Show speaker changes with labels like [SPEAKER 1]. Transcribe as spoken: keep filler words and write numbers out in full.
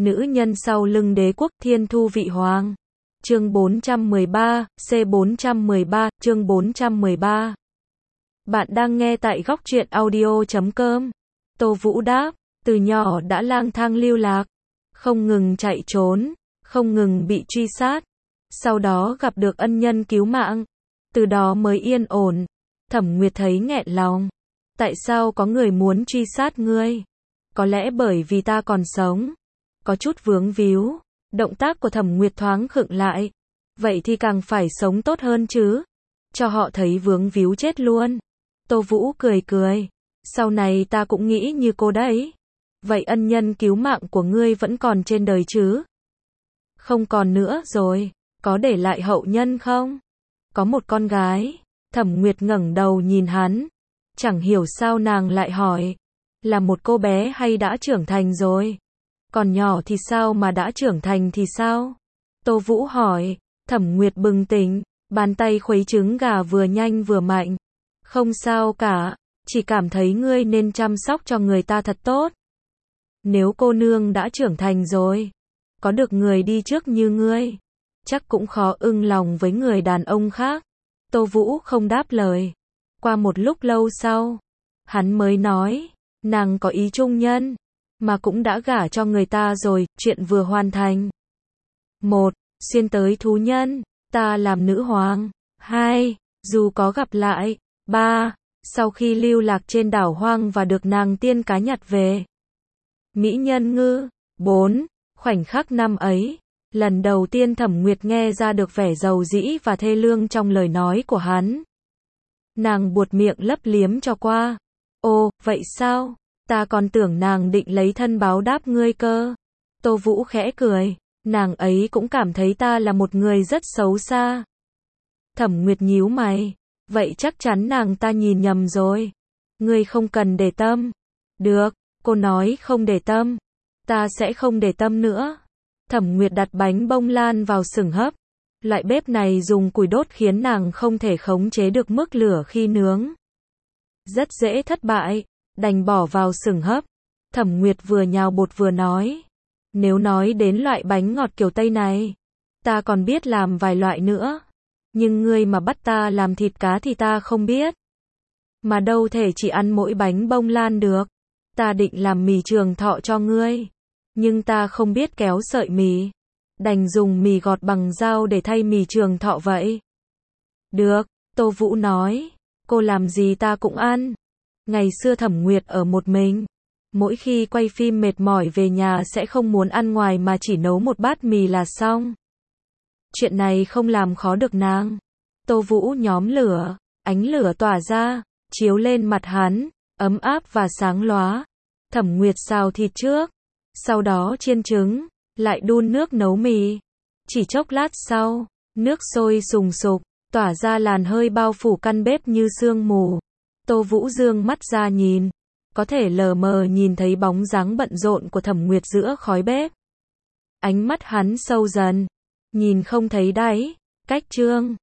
[SPEAKER 1] Nữ nhân sau lưng đế quốc Thiên Thu Vị Hoàng. Chương bốn trăm mười ba, C bốn trăm mười ba, chương bốn trăm mười ba. Bạn đang nghe tại góc truyện audio chấm com. Tô Vũ đáp, từ nhỏ đã lang thang lưu lạc, không ngừng chạy trốn, không ngừng bị truy sát. Sau đó gặp được ân nhân cứu mạng, từ đó mới yên ổn. Thẩm Nguyệt thấy nghẹn lòng. Tại sao có người muốn truy sát ngươi? Có lẽ bởi vì ta còn sống. Có chút vướng víu. Động tác của Thẩm Nguyệt thoáng khựng lại. Vậy thì càng phải sống tốt hơn chứ. Cho họ thấy vướng víu chết luôn. Tô Vũ cười cười. Sau này ta cũng nghĩ như cô đấy. Vậy ân nhân cứu mạng của ngươi vẫn còn trên đời chứ? Không còn nữa rồi. Có để lại hậu nhân không? Có một con gái. Thẩm Nguyệt ngẩng đầu nhìn hắn. Chẳng hiểu sao nàng lại hỏi. Là một cô bé hay đã trưởng thành rồi? Còn nhỏ thì sao mà đã trưởng thành thì sao? Tô Vũ hỏi. Thẩm Nguyệt bừng tỉnh. Bàn tay khuấy trứng gà vừa nhanh vừa mạnh. Không sao cả. Chỉ cảm thấy ngươi nên chăm sóc cho người ta thật tốt. Nếu cô nương đã trưởng thành rồi, có được người đi trước như ngươi, chắc cũng khó ưng lòng với người đàn ông khác. Tô Vũ không đáp lời. Qua một lúc lâu sau, hắn mới nói, nàng có ý trung nhân, mà cũng đã gả cho người ta rồi, chuyện vừa hoàn thành. Một, xuyên tới thú nhân, ta làm nữ hoàng. Hai, dù có gặp lại. Ba, sau khi lưu lạc trên đảo hoang và được nàng tiên cá nhặt về. Mỹ nhân ngư. Bốn, khoảnh khắc năm ấy, lần đầu tiên Thẩm Nguyệt nghe ra được vẻ dầu dĩ và thê lương trong lời nói của hắn. Nàng buột miệng lấp liếm cho qua. Ồ, vậy sao? Ta còn tưởng nàng định lấy thân báo đáp ngươi cơ. Tô Vũ khẽ cười. Nàng ấy cũng cảm thấy ta là một người rất xấu xa. Thẩm Nguyệt nhíu mày. Vậy chắc chắn nàng ta nhìn nhầm rồi. Ngươi không cần để tâm. Được, cô nói không để tâm. Ta sẽ không để tâm nữa. Thẩm Nguyệt đặt bánh bông lan vào sừng hấp. Loại bếp này dùng củi đốt khiến nàng không thể khống chế được mức lửa khi nướng. Rất dễ thất bại, đành bỏ vào sừng hấp. Thẩm Nguyệt vừa nhào bột vừa nói. Nếu nói đến loại bánh ngọt kiểu Tây này, ta còn biết làm vài loại nữa. Nhưng ngươi mà bắt ta làm thịt cá thì ta không biết. Mà đâu thể chỉ ăn mỗi bánh bông lan được. Ta định làm mì trường thọ cho ngươi. Nhưng ta không biết kéo sợi mì. Đành dùng mì gọt bằng dao để thay mì trường thọ vậy. Được, Tô Vũ nói. Cô làm gì ta cũng ăn. Ngày xưa Thẩm Nguyệt ở một mình. Mỗi khi quay phim mệt mỏi về nhà sẽ không muốn ăn ngoài mà chỉ nấu một bát mì là xong. Chuyện này không làm khó được nàng. Tô Vũ nhóm lửa. Ánh lửa tỏa ra, chiếu lên mặt hắn, ấm áp và sáng lóa. Thẩm Nguyệt xào thịt trước. Sau đó chiên trứng, lại đun nước nấu mì. Chỉ chốc lát sau, nước sôi sùng sục, tỏa ra làn hơi bao phủ căn bếp như sương mù. Tô Vũ dương mắt ra nhìn, có thể lờ mờ nhìn thấy bóng dáng bận rộn của Thẩm Nguyệt giữa khói bếp. Ánh mắt hắn sâu dần, nhìn không thấy đáy. Cách chương